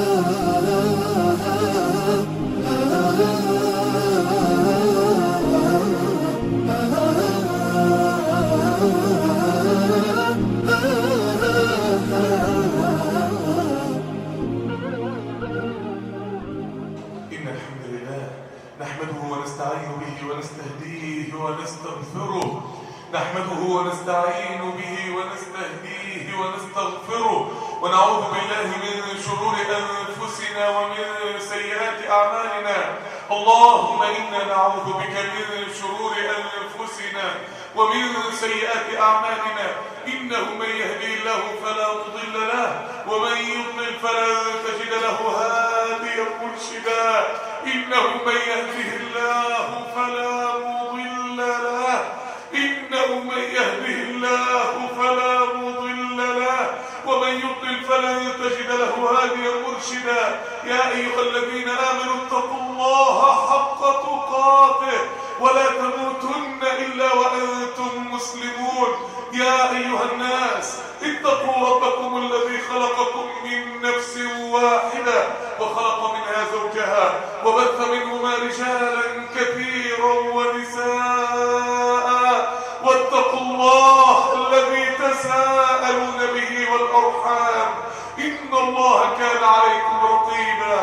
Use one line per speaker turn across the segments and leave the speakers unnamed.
نحمده ونستعين به ونستهديه ونستغفره نحمده ونستعين به ونستهديه ونستغفره ونعوذ بالله من شرور أنفسنا ومن سيئات أعمالنا. اللهم إنا نعوذ بك من شرور أنفسنا ومن سيئات أعمالنا. إنه من يهدي الله فلا مضل له ومن يضلل فلا تجد له هاديا مرشدا. إنه من يهده الله فلا مضل له إنه من يهده الله فلا مضل له ومن يضلل فلن تجد له هاديا مرشدا. يا أيها الذين آمنوا اتقوا الله حق تقاته ولا تموتن إلا وأنتم مسلمون. يا أيها الناس اتقوا ربكم الذي خلقكم من نفس واحدة وخلق منها زوجها وبث منهما رجالا كثيرا ونساء واتقوا الله الذي تساءلون به والأرحام إن الله كان عليكم رقيبا.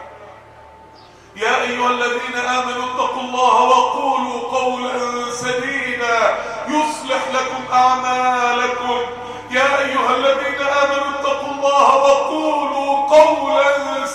يا أيها الذين آمنوا اتقوا الله وقولوا قولا سديدا يصلح لكم أعمالكم. يا أيها الذين آمنوا اتقوا الله وقولوا قولا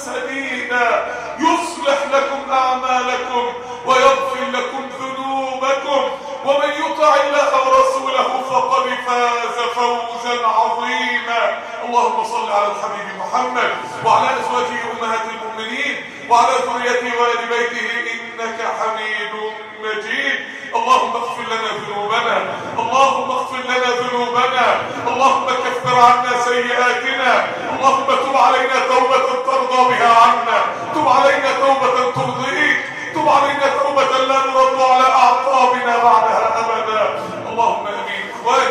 سديدا يصلح لكم أعمالكم ويغفر لكم ذنوبكم ومن يطع الله ورسوله فقد فاز فوزا عظيما. اللهم صل على الحبيب محمد وعلى أزواجه أمهات المؤمنين وعلى ذريته وآل بيته إنك حميد مجيد. اللهم اغفر لنا ذنوبنا اللهم اغفر لنا ذنوبنا اللهم كفر عنا سيئاتنا اللهم تب علينا توبة ترضى بها عنا تب علينا توبة ترضيك تب علينا توبة لا نرد على أعقابنا بعدها أبدا. اللهم امين.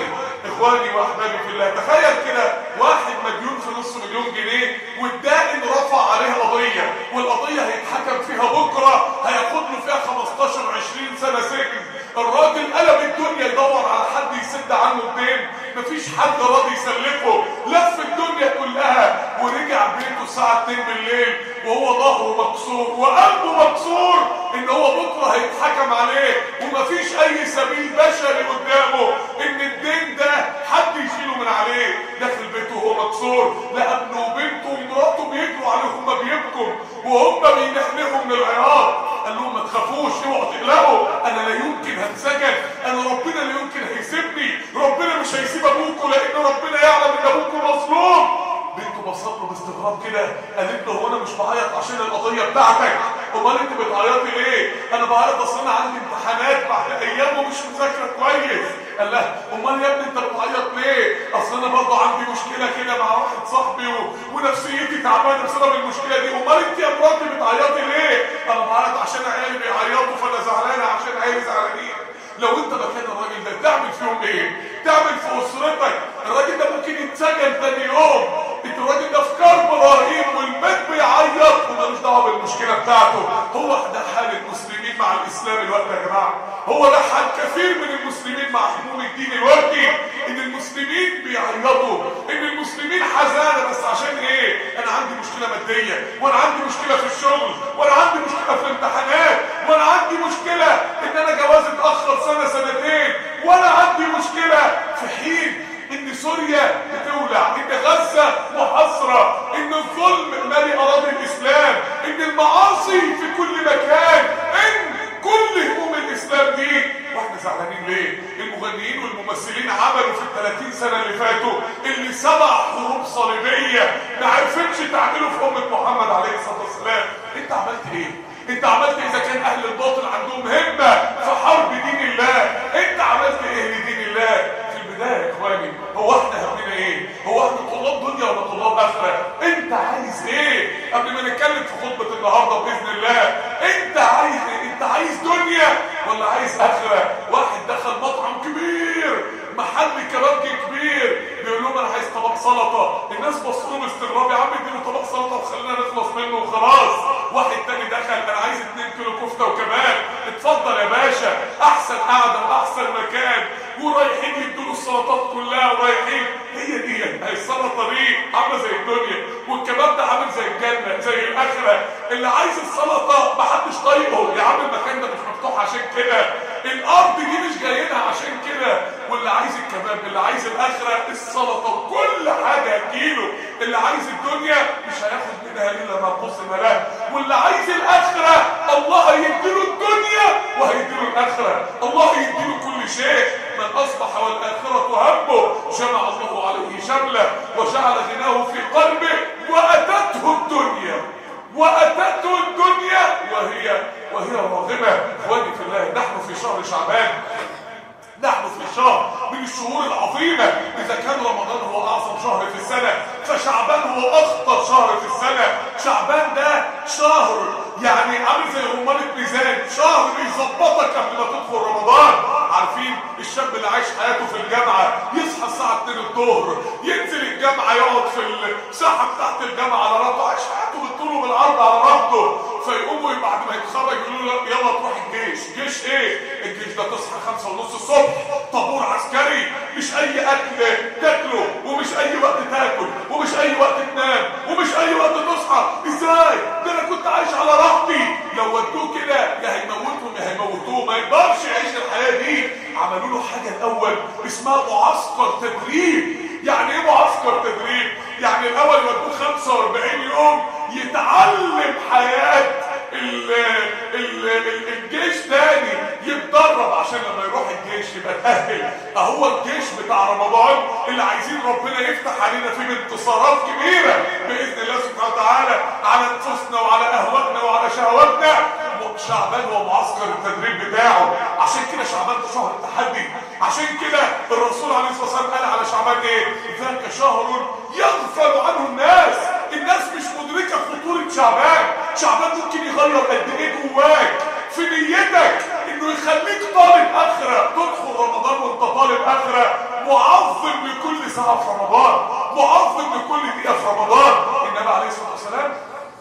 اخواني واحبابي في الله، تخيل كده واحد مديون في نص مليون جنيه والدائن رفع عليه قضيه والقضيه هيتحكم فيها بكره هياخد له فيها 15-20 سنه سجن. الراجل قلب الدنيا يدور على حد يسد عنه الدين، مفيش حد راضي يسلفه، لف الدنيا كلها ورجع بيته الساعه 2 بالليل وهو ظهره مكسور وقلبه مكسور ان هو بكره هيتحكم عليه ومفيش اي سبيل بشري قدامه ان الدين ده حد يشيله من عليه. داخل بيته وهو مكسور لقى ابنه وبنته ومراته بيجروا عليه وهم بيبكوا وهم بينحنحوا من العياط. قال لهم ما تخافوش اوعوا تقلقوا، انا لا يمكن هتسجن، انا ربنا لا يمكن هيسيبني، ربنا مش هيسيب ابوكوا لان ربنا يعلم ان ابوكوا مظلوم. بنته بصت له باستغراب كده قالت له هو انا مش بعيط عشان القضيه بتاعتك؟ امال انت بتعيطي ليه؟ انا بعيط اصل انا عندي امتحانات بعد ايام ومش مذاكره كويس. قال لها امال يا ابني انت بتعيط ليه؟ اصل انا برضه عندي مشكله كده مع واحد صاحبي ونفسيتي تعبانه بسبب المشكله دي. امال انت يا مراتي بتعيطي ليه؟ انا بعيط عشان عيالي بيعيطوا فانا زعلانه عشان عيالي زعلانين. لو انت مكان الراجل ده تعمل فيهم ايه؟ تعمل في اسرتك. الراجل ده ممكن يتسجن تاني يوم، انت الراجل ده في كرب رهيب والبيت بيعيط ومالوش دعوه بالمشكله بتاعته. هو ده حال المسلمين مع الاسلام الوقت يا جماعه، هو ده حال كثير من المسلمين مع هموم الدين الوقت، ان المسلمين بيعيطوا، ان المسلمين حزانه بس عشان ايه؟ انا عندي مشكله ماديه وانا عندي مشكله في الشغل وانا عندي مشكله في الامتحانات وانا عندي مشكله ان انا جوازي اتاخر سنه سنتين وانا عندي مشكله في حين ان سوريا بتولع، ان غزه محاصره، ان الظلم مالي اراضي الاسلام، ان المعاصي في كل مكان، ان كل هموم الاسلام دي واحنا زعلانين ليه؟ المغنيين والممثلين عملوا في ال30 سنه اللي فاتوا اللي 7 حروب صليبيه ما عرفتش تعمله في امه محمد عليه الصلاه والسلام. انت عملت ايه؟ انت عملت اذا كان اهل الباطل عندهم همه في حرب دين الله، انت عملت ايه لدين الله؟ في البدايه يا اخواني هو احنا همنا ايه؟ هو احنا طلاب دنيا ولا طلاب اخره؟ انت عايز ايه؟ قبل ما نتكلم في خطبه النهارده باذن الله، انت عايز ايه؟ انت عايز دنيا ولا عايز اخره؟ واحد دخل مطعم كبير محل كبابجي كبير بيقول لهم انا عايز طبق سلطه، الناس بصوا له باستغراب، يا عم اديله طبق سلطه وخلينا نخلص منه وخلاص. واحد تاني دخل انا عايز 2 كيلو كفته وكباب، اتفضل يا باشا، احسن قعده واحسن مكان، ورايحين يدوا له السلطات كلها ورايحين. هي دي السلطه دي عامله زي الدنيا، والكباب ده عامل زي الجنه زي الاخره. اللي عايز السلطه محدش طايقه، يا عم المكان ده مش مفتوح عشان كده، الارض دي مش جايينها عشان كده. واللي عايز الكباب، اللي عايز الاخره، السلطه وكل حاجه هتجيله. اللي عايز الدنيا مش هياخد منها الا ما قسم له، واللي عايز الاخره الله هيديله الدنيا وهيديله الاخره، الله هيديله كل شيء. من اصبح والاخره همه جمع الله عليه شمله وجعل غناه في قلبه واتته الدنيا وهي راغمه. اخواني في الله، نحن في شهر شعبان، نحن في شهر من الشهور العظيمة. إذا كان رمضان هو أعظم شهر في السنة، فشعبان هو أخطر شهر في السنة. شعبان ده شهر يعني عامل زي رمانة ميزان، شهر بيظبطك قبل ما تدخل رمضان. عارفين الشاب اللي عايش حياته في الجامعة، يصحى الساعة 2 الظهر، ينزل الجامعة يقعد في الساحة تحت الجامعة على راحته، عايش حياته بالطول وبالعرض على راحته، فيقوموا بعد ما يتخرج يقولوا له يلا تروح الجيش. جيش ايه؟ الجيش ده تصحى 5:30 الصبح، طابور عسكري، مش اي اكل تاكله، ومش اي وقت تاكل، ومش اي وقت تنام، ومش اي وقت تصحى. ازاي؟ ده انا كنت عايش على راحتي. لو ودوه كده يا هيموتهم يا هيموتوه، ما يقدرش يعيش الحياه دي. عملوا له حاجه الاول اسمها معسكر تدريب. يعني ايه معسكر تدريب؟ يعني الاول يودوه 45 يوم يتعلم حياه الجيش تاني، يتدرب عشان لما يروح الجيش يبقى تأهل. اهو الجيش بتاع رمضان اللي عايزين ربنا يفتح علينا فيه بانتصارات كبيرة بإذن الله سبحانه وتعالى على نفوسنا وعلى أهواتنا وعلى شهواتنا. شعبان هو معسكر التدريب بتاعه. عشان كده شعبان ده شهر التحدي. عشان كده الرسول عليه الصلاة والسلام قال على شعبان ايه؟ ذاك شهر يغفل عنه الناس مش مدركة خطورة شعبان. شعبان ممكن يغير قد ايه جواك في نيتك، انه يخليك طالب اخرة تدخل رمضان وانت طالب اخرة، معظم لكل ساعة في رمضان، معظم لكل دقيقة في رمضان. النبي عليه الصلاة والسلام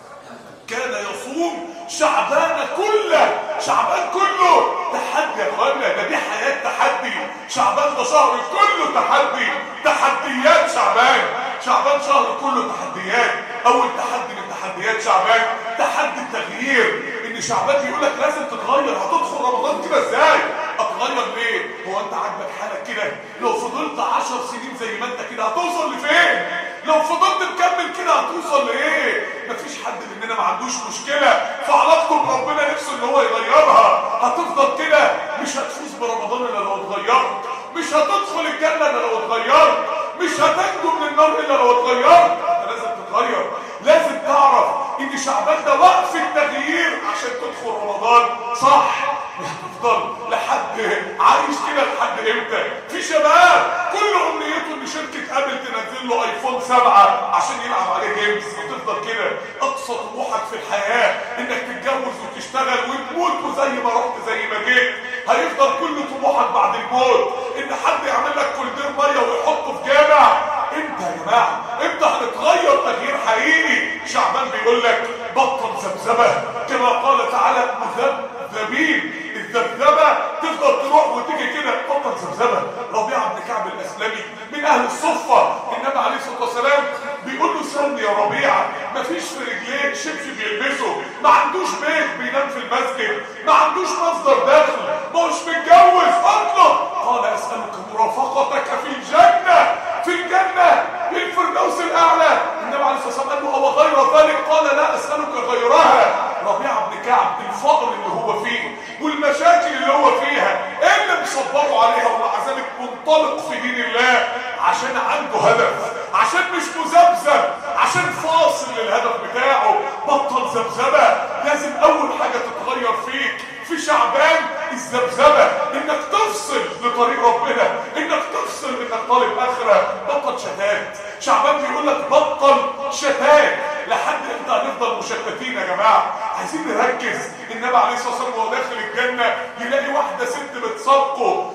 كان يصوم شعبان كله، شعبان كله تحدي يا اخوانا، ده دي حياة تحدي. شعبان ده شهر كله تحدي، تحديات شعبان. شعبان شهر كله تحديات. اول تحدي من تحديات شعبان تحدي التغيير. ان شعبان بيقول لك لازم تتغير. هتدخل رمضان كده ازاي؟ اتغير ليه؟ هو انت عاجبك حالك كده؟ لو فضلت 10 سنين زي ما انت كده هتوصل لفين؟ لو فضلت تكمل كده هتوصل لايه؟ مفيش حد مننا ما عندوش مشكله في علاقته بربنا نفسه ان هو يغيرها. هتفضل كده مش هتفوز برمضان الا لو اتغيرت، مش هتدخل الجنه الا لو اتغيرت، مش هتنجو من النار الا لو اتغيرت. انت لازم تتغير، لازم تعرف ان شعبان ده وقف التغيير عشان تدخل رمضان صح. مش هتفضل لحد عايش كده لحد امتى؟ في شباب كل امنيته ان شركه ابل تنزل له ايفون 7 عشان يلعب عليه جيمز. هتفضل كده. اقصى طموحك في الحياه انك تتجوز وتشتغل وتموت وزي ما رحت زي ما جيت. هيفضل كل طموحك بعد الموت ان حد يعمل لك كولدير ميه ويحطه في جامع. امتى يا جماعه؟ امتى هنتغير تغيير حقيقي؟ شعبان بيقول لك بطل ذبذبه، كما قال تعالى مذبذبين. الذبذبه تفضل تروح وتيجي كده، بطل ذبذبه. ربيعه بن كعب الاسلمي من اهل الصفه، النبي عليه الصلاه والسلام بيقول له سلم يا ربيعه، مفيش في رجليه شبشب بيلبسه، ما عندوش بيت بينام في المسجد، ما عندوش مصدر دخل، مش متجوز. اطلق قال اسالك مرافقتك في الجنه، في الجنه في الفردوس الاعلى. النبي عليه الصلاه والسلام قال له او غير ذلك؟ قال لا اسالك غيرها. ربيعه بن كعب الفقر اللي هو فيه والمشاكل اللي هو فيها، ايه اللي مصبره عليها ومع ذلك منطلق في دين الله؟ عشان عنده هدف، عشان مش مذبذب، عشان فاصل للهدف بتاعه. بطل ذبذبه. لازم اول حاجه تتغير فيك في شعبان الذبذبه، انك تفصل لطريق ربنا، انك تفصل انك طالب اخره. بطل شتات. شعبان بيقول لك بطل شتات. لحد امتى هنفضل مشتتين يا جماعه؟ عايزين نركز. النبي عليه الصلاه والسلام وهو داخل الجنه يلاقي واحده ست بتسابقه، واحده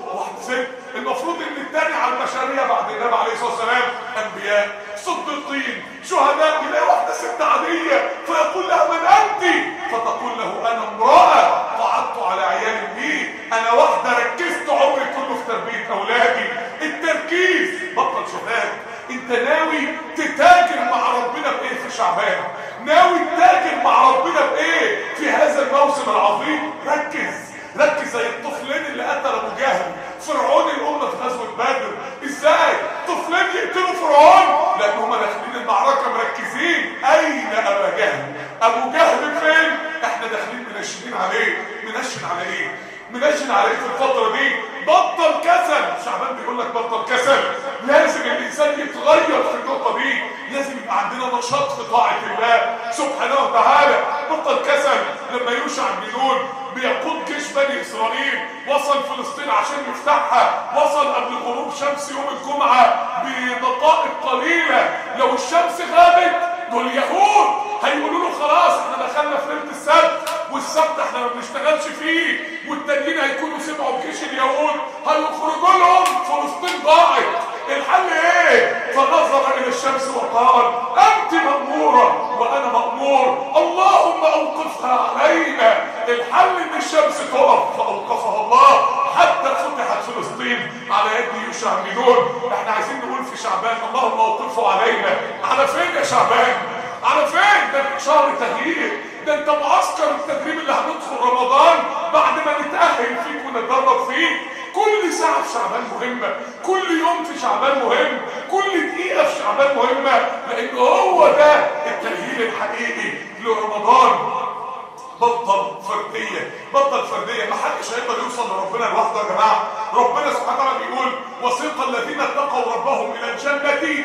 والست، المفروض ان التاني على البشريه بعد النبي عليه الصلاه والسلام انبياء، صديقين، شهداء. يلاقي واحده ست عاديه فيقول لها من انت؟ فتقول له انا امراه قعدت على عيالي بي، انا واحده ركزت عمري كله في تربيه اولادي. التركيز، بطل شباب. انت ناوي تتاجر مع ربنا بايه في شعبان؟ ناوي تتاجر مع ربنا بايه في هذا الموسم العظيم؟ ركز زي الطفلين اللي قتل ابو جهل فرعون الامه في غزوه بدر. ازاي طفلين يقتلوا فرعون؟ لان هم داخلين المعركه مركزين. اين ابا جهل؟ ابو جهل فين؟ احنا داخلين منشنين عليه. منشن عليه في الفتره دي. بطل كسل. شعبان بيقول لك بطل كسل. لازم الانسان يتغير في النقطه دي. لازم يبقى عندنا نشاط في طاعه الله سبحانه وتعالى. بطل كسل. لما يوشع بن نون بيقود جيش بني اسرائيل وصل فلسطين عشان يفتحها، وصل قبل غروب شمس يوم الجمعه بدقائق قليله. لو الشمس غابت دول اليهود هيقولوا له خلاص احنا دخلنا في ليله السبت، والسبت احنا ما بنشتغلش فيه، والتانيين هيكونوا سمعوا بجيش اليهود هيخرجوا لهم، فلسطين ضاعت. الحل ايه؟ فنظر الى الشمس وقال انت مأمورة وانا مأمور، اللهم اوقفها علينا. الحل ان الشمس تقف، فاوقفها الله حتى فتحت فلسطين على يد يوشع بن نون. احنا عايزين نقول في شعبان اللهم اوقفه علينا. على فين يا شعبان؟ على فين؟ ده شهر تغيير. ده انت معسكر التدريب اللي هندخل رمضان بعد ما نتأهل فيه ونتدرب فيه. كل ساعة في شعبان مهمة، كل يوم في شعبان مهم، كل دقيقة في شعبان مهمة، لأن هو ده التغيير الحقيقي لرمضان. بطل فردية. ما حدش هيقدر يوصل لربنا لوحده يا جماعة. ربنا سبحانه وتعالى بيقول وسيق الذين اتقوا ربهم إلى الجنة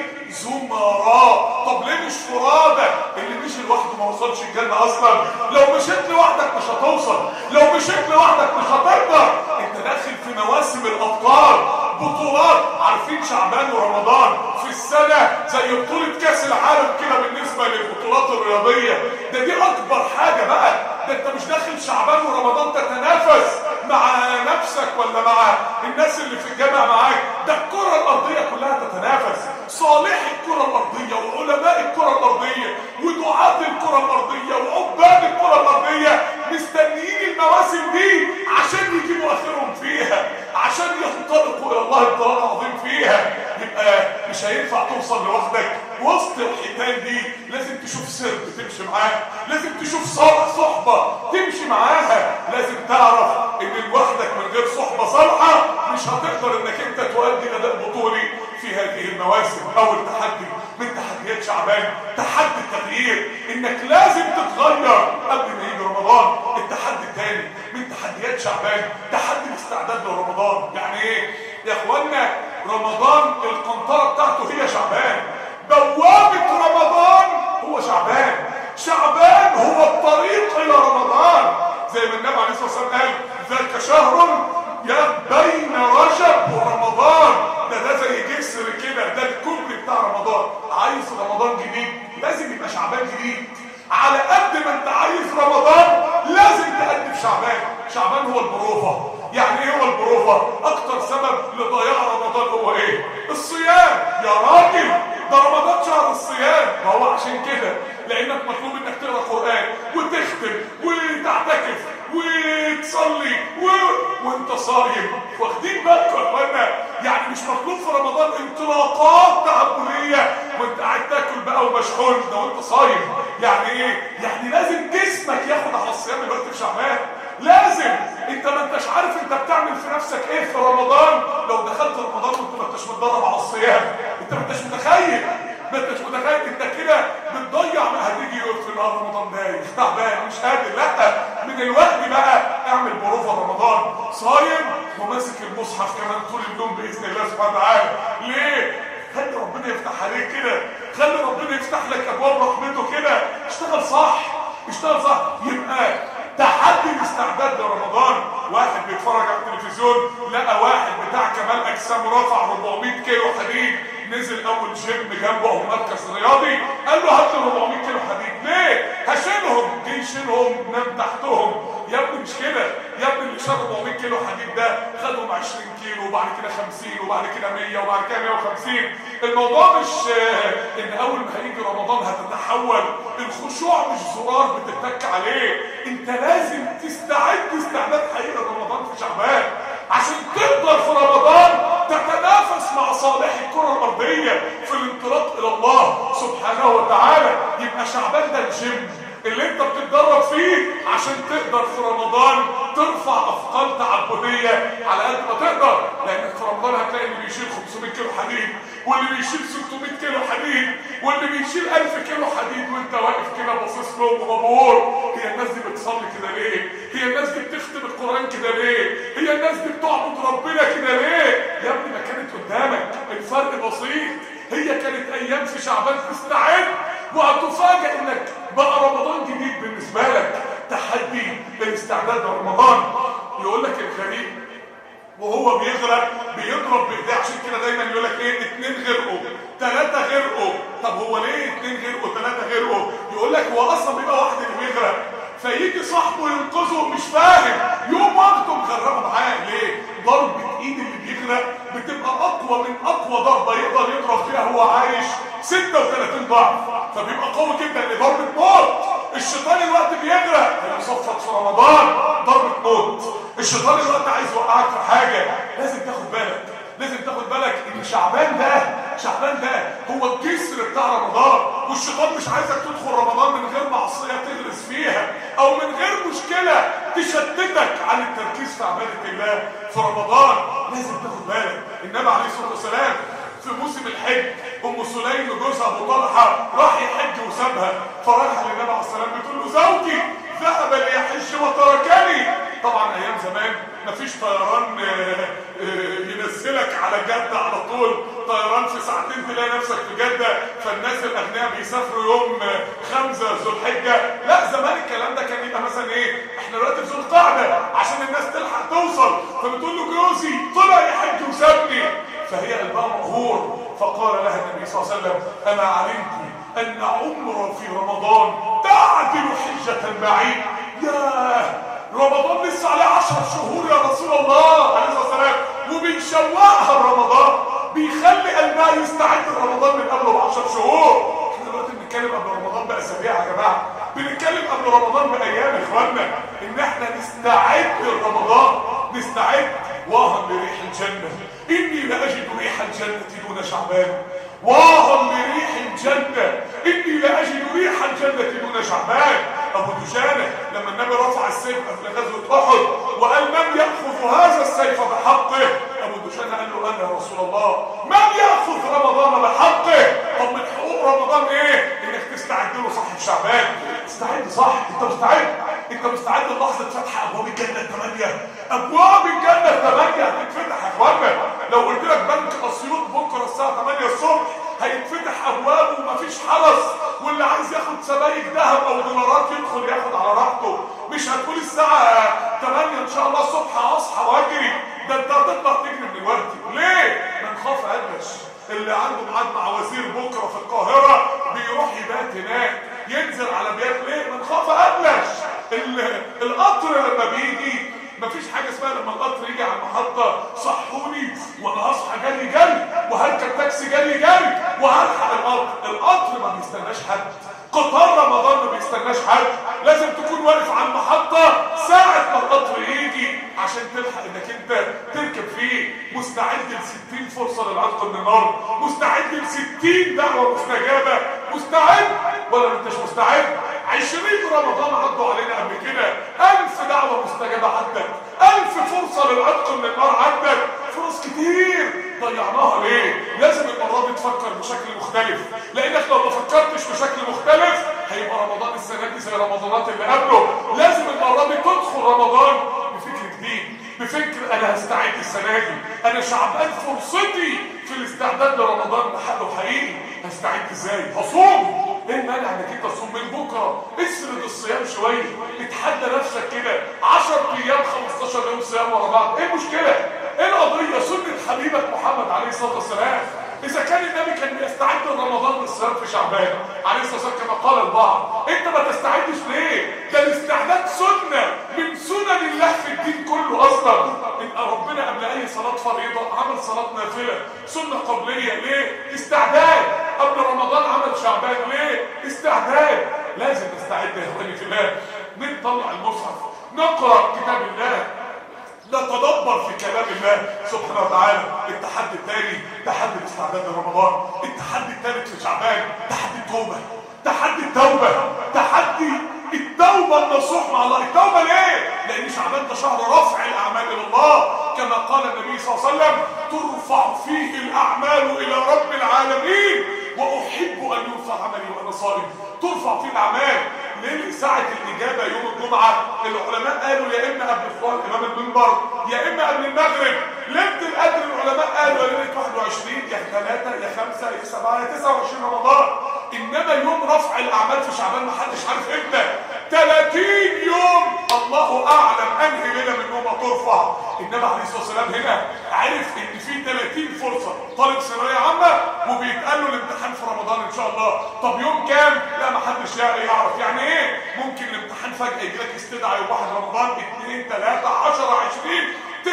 زمراء. طب ليه مش فرادى؟ اللي مشي لوحده ما وصلش الجنة أصلا. لو مشيت لوحدك مش هتوصل، لو مشيت لوحدك مش هتقدر. انت داخل في مواسم الأبطال، بطولات. عارفين شعبان ورمضان في السنة زي بطولة كأس العالم كده بالنسبة للبطولات الرياضية. دي أكبر حاجة بقى. ده انت مش داخل شعبان ورمضان تتنافس مع نفسك ولا مع الناس اللي في الجامعة معاك. ده الكرة الأرضية كلها تتنافس. صالحي الكرة الأرضية وعلماء الكرة الأرضية ودعاة الكرة الأرضية وعباد الكرة الأرضية مستنيين المواسم دي عشان يجيبوا آخرهم فيها، عشان ينطلقوا إلى الله انطلاق عظيم فيها. يبقى مش هينفع توصل لوحدك. وسط الحيتان دي لازم تشوف سرب تمشي معاه، لازم تشوف صحبة تمشي معاها. لازم تعرف ان لوحدك من غير صحبة صالحة مش هتقدر انك انت تؤدي اداء بطولي في هذه المواسم. اول تحدي من تحديات شعبان تحدي التغيير، انك لازم تتغير قبل ما يجي رمضان. التحدي الثاني من تحديات شعبان تحدي الاستعداد لرمضان. يعني ايه يا اخوانا؟ رمضان القنطرة بتاعته هي شعبان، بوابة رمضان هو شعبان هو الطريق الى رمضان. زي ما النبي عليه الصلاة والسلام قال ذاك شهر يا بين رجب ورمضان. ده زي جسر كده، ده الكوبري بتاع رمضان. عايز رمضان جديد لازم يبقى شعبان جديد. على قد ما انت عايز رمضان لازم تقدم شعبان هو البروفة. يعني ايه هو البروفة؟ اكتر سبب لضياع رمضان هو ايه؟ الصيام. يا راجل ده رمضان شهر الصيام. ما هو عشان كده، لانك مطلوب انك تقرا قرآن وتختم وتعتكف وتصلي وانت صايم. واخدين بالكم يا اخوانا؟ يعني مش مطلوب في رمضان انطلاقات تعبديه وانت قاعد تاكل بقى ومشحون ده وانت صايم. يعني ايه؟ يعني لازم جسمك ياخد على الصيام الوقت في شعبان. لازم. انت ما انتش عارف انت بتعمل في نفسك ايه في رمضان لو دخلت رمضان وانت ما انتش متدرب على الصيام. انت ما انتش متخيل انت كده بتضيع. ما هتيجي في نهار رمضان دايخ تعبان مش قادر. لا، من الوقت بقى اعمل بروفة رمضان صايم وماسك المصحف كمان طول اليوم باذن الله سبحانه وتعالى. ليه؟ خلي ربنا يفتح عليك كده، خلي ربنا يفتح لك ابواب رحمته كده. اشتغل صح. يبقى تحدي الاستعداد لرمضان. واحد بيتفرج على التلفزيون لقى واحد بتاع كمال اجسام رفع 400 كيلو حديد، نزل اول جيم جنبه او مركز رياضي، قال له هات لي 400 كيلو حديد. ليه؟ هشيلهم. جه يشيلهم نام تحتهم. يا ابني مش كده، يا ابني اللي مشوار 400 كيلو حديد ده خدهم 20 كيلو وبعد كده 50 وبعد كده 100 وبعد كده 150. الموضوع مش ان اول ما هيجي رمضان هتتحول. الخشوع مش زرار بتتك عليه، انت لازم تستعد استعداد حقيقي لرمضان في شعبان عشان تقدر في رمضان تتنافس مع صالح الكرة الأرضية في الانطلاق إلى الله سبحانه وتعالى. يبقى شعبان ده الجيم اللي انت بتتدرب فيه عشان تقدر في رمضان ترفع أثقال تعبدية على قد ما تقدر، لأنك في رمضان هتلاقي اللي بيشيل 500 كيلو حديد واللي بيشيل 600 كيلو حديد واللي بيشيل 1000 كيلو حديد وانت واقف كده باصص لهم ومبهور. هي الناس دي بتصلي كده ليه؟ هي الناس دي بتختم القرآن كده ليه؟ هي الناس دي بتعبد ربنا كده ليه؟ يا ابني ما كانت قدامك، الفرق بسيط. هي كانت ايام في شعبان تستعد وهتفاجئ انك بقى رمضان جديد بالنسبه لك، تحدي الاستعداد لرمضان. يقول لك الغريب وهو بيغرق بيضرب بايديه، عشان كده دايما يقول لك ايه 2 غرقوا 3 غرقوا. طب هو ليه 2 غرقوا 3 غرقوا؟ يقول لك هو اصلا بيبقى واحد اللي بيغرق فيجي صاحبه ينقذه مش فاهم، يقوم واخده مغرقه معاه. ليه؟ ضربه ايد اللي بيغرق بتبقى اقوى من اقوى ضربه يقدر يضرب فيها هو عايش 36 ضعف، فبيبقى قوي جدا لضربه موت. الشيطان الوقت بيغرق هيصفق في رمضان ضربه موت. الشيطان الوقت عايز يوقعك في حاجه، لازم تاخد بالك، لازم تاخد بالك ان شعبان ده هو الجسر بتاع رمضان، والشيطان مش عايزك تدخل رمضان من غير معصيه تغرس فيها او من غير مشكله تشتتك عن التركيز في عباده الله في رمضان. لازم تاخد بالك. النبي عليه الصلاه والسلام في موسم الحج ام سليم جوزها ابو طلحه راح يحج وسابها، فراح للنبي عليه الصلاه والسلام بتقول له زوجي ذهب ليحج وتركني. طبعا ايام زمان مفيش طيران ينزلك على جده على طول، طيران في ساعتين تلاقي نفسك في جده. فالناس الاغنياء بيسافروا يوم 5 ذو الحجه. لا زمان الكلام ده كان يبقى مثلا ايه، احنا دلوقتي في ذو القعده عشان الناس تلحق توصل، فبتقول له جوزي طلع يحج وسابني. فهي قلبها مقهور، فقال لها النبي صلى الله عليه وسلم اما علمت ان عمر في رمضان تعدل حجه معي؟ ياه، رمضان لسه عليه 10 شهور يا رسول الله عليه الصلاه والسلام، وبيشوقها رمضان، بيخلي قلبها يستعد لرمضان من قبله ب10 شهور. احنا دلوقتي بنتكلم قبل رمضان باسابيع يا جماعه، بنتكلم قبل رمضان بايام يا اخوانا، ان احنا نستعد لرمضان، نستعد. واها لريح الجنه، اني لاجد ريح الجنه دون شعبان. واها لريح الجنه، اني لاجد ريح الجنه دون شعبان. ابو دجانه لما النبي رفع السيف قبل غزوه احد وقال من ياخذ هذا السيف بحقه، ابو دجانه قال له انا يا رسول الله. من ياخذ رمضان بحقه؟ طب من حقوق رمضان ايه؟ انك تستعد له صح في شعبان. استعد صح. انت مستعد؟ انت مستعد للحظه فتح ابواب الجنه ال8؟ ابواب الجنه ال8 هتتفتح يا اخوانا. لو قلت لك بنك اسيوط بكره الساعه 8 الصبح هيتفتح ابوابه ومفيش حرس، واللي عايز ياخد سبايك ذهب او دولارات يدخل ياخد على راحته. مش هتقول الساعه 8 ان شاء الله الصبح اصحى واجري، ده انت هتطلع تجري من دلوقتي. ليه؟ من خاف ادلش. اللي عنده ميعاد مع وزير بكره في القاهره بيروح يبات هناك، ينزل على بيات. ليه؟ من خاف ادلش. القطر لما بيجي مفيش حاجه اسمها لما القطر يجي على المحطه صحوني وانا هصحى جري وهركب تاكسي جري وهلحق القطر. القطر ما بيستناش حد، قطار رمضان ما بيستناش حد. لازم تكون واقف على المحطه ساعه ما القطر يجي عشان تلحق انك انت تركب فيه. مستعد ل60 فرصه للعتق من النار، مستعد ل60 دعوه مستجابه. مستعد ولا ما انتش مستعد؟ 20 رمضان عدوا علينا قبل كده، 1000 دعوه مستجابه عدت، 1000 فرصه للعتق من النار عدت. فرص كتير ضيعناها ليه؟ لازم المره دي تفكر بشكل مختلف، لانك لو ما فكرتش بشكل مختلف هيبقى رمضان السنه دي زي رمضانات اللي قبله. لازم المره دي تدخل رمضان بفكر جديد، بفكر انا هستعد السنه دي، انا شعبان فرصتي في الاستعداد لرمضان بحقه حقيقي. هستعد ازاي؟ هصوم. ايه المانع انك انت تصوم من بكره؟ اسرد الصيام شويه، اتحدى نفسك كده 10 ايام 15 يوم صيام ورا بعض. ايه المشكله؟ ايه القضيه؟ سنه حبيبك محمد عليه الصلاه والسلام. اذا كان النبي كان بيستعد لرمضان بالصيام في شعبان عليه الصلاه والسلام كما قال البعض، انت ما تستعدش ليه؟ ده الاستعداد سنه من سنن الله في الدين كله كله اصلا ربنا قبل اي صلاه فريضه عمل صلاه نافله سنه قبليه. ليه؟ استعداد. قبل رمضان عمل شعبان. ليه؟ استعداد. لازم نستعد يا اخواني في الله. نطلع المصحف، نقرا كتاب الله، نتدبر في كلام الله سبحانه وتعالى. التحدي الثاني تحدي الاستعداد لرمضان. التحدي الثالث في شعبان تحدي التوبه. تحدي التوبه، تحدي التوبه النصوح مع الله. التوبه ليه؟ لان شعبان ده شهر رفع الاعمال الى الله، كما قال النبي صلى الله عليه وسلم: ترفع فيه الاعمال الى رب العالمين واحب ان يرفع عملي وانا صائم. ترفع فيه الاعمال. ليه؟ ساعه الاجابه يوم الجمعه العلماء قالوا يا اما قبل طلوع الامام المنبر يا اما قبل المغرب. ليله القدر العلماء قالوا يا ليله 21 يا 3 يا 5 يا 7 يا 29 رمضان. انما يوم رفع الاعمال في شعبان محدش عارف امتى. 30 يوم الله اعلم انهي ليله منهم هترفع. النبي عليه الصلاه والسلام هنا عرف ان في 30 فرصه. طالب ثانويه عامه وبيتقال له الامتحان في رمضان ان شاء الله. طب يوم كام؟ لا محدش يعرف. يعني ايه؟ ممكن الامتحان فجاه يجي لك استدعاء يوم 1 رمضان 2 3 10 20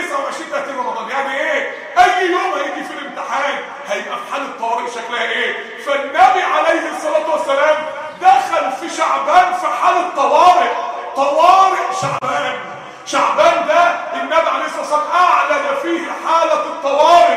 29 30 رمضان. يعني ايه؟ اي يوم هيجي في الامتحان هيبقى في حاله طوارئ شكلها ايه؟ فالنبي عليه الصلاه والسلام دخل في شعبان في حاله طوارئ. طوارئ شعبان. شعبان ده النبي عليه الصلاه والسلام اعلن فيه حاله الطوارئ.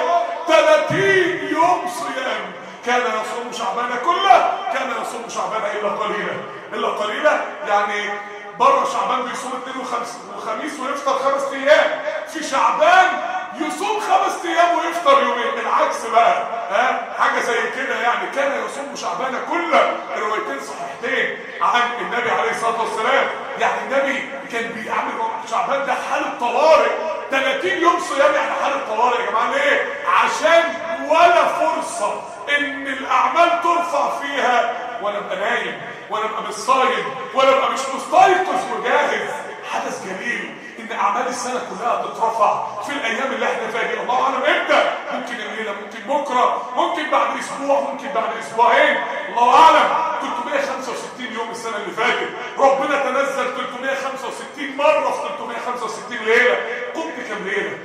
30 يوم صيام. كان يصوم شعبان كله. كان يصوم شعبان الا قليلا. الا قليلا يعني بره شعبان بيصوم 2 وخميس ويفطر 5 ايام. في شعبان يصوم 5 ايام ويفطر يومين. العكس بقى حاجه زي كده. يعني كان يصوم شعبان كله. الروايتين صحيحتين عن النبي عليه الصلاه والسلام. يعني النبي كان بيعمل شعبان ده حاله طوارئ. 30 يوم صيام يعني حاله طوارئ يا جماعه. ليه؟ عشان ولا فرصه ان الاعمال ترفع فيها وانا ابقى نايم وانا ابقى مش صايم وانا ابقى مش مستيقظ وجاهز. حدث جميل ان اعمال السنه كلها تترفع في الايام اللي احنا فيها دي. الله اعلم امتى. ممكن الليله، ممكن بكره، ممكن بعد اسبوع، ممكن بعد اسبوعين، الله اعلم. 365 يوم السنه اللي فاتت ربنا تنزل 365 مره في 365 ليله. قمت كام ليله؟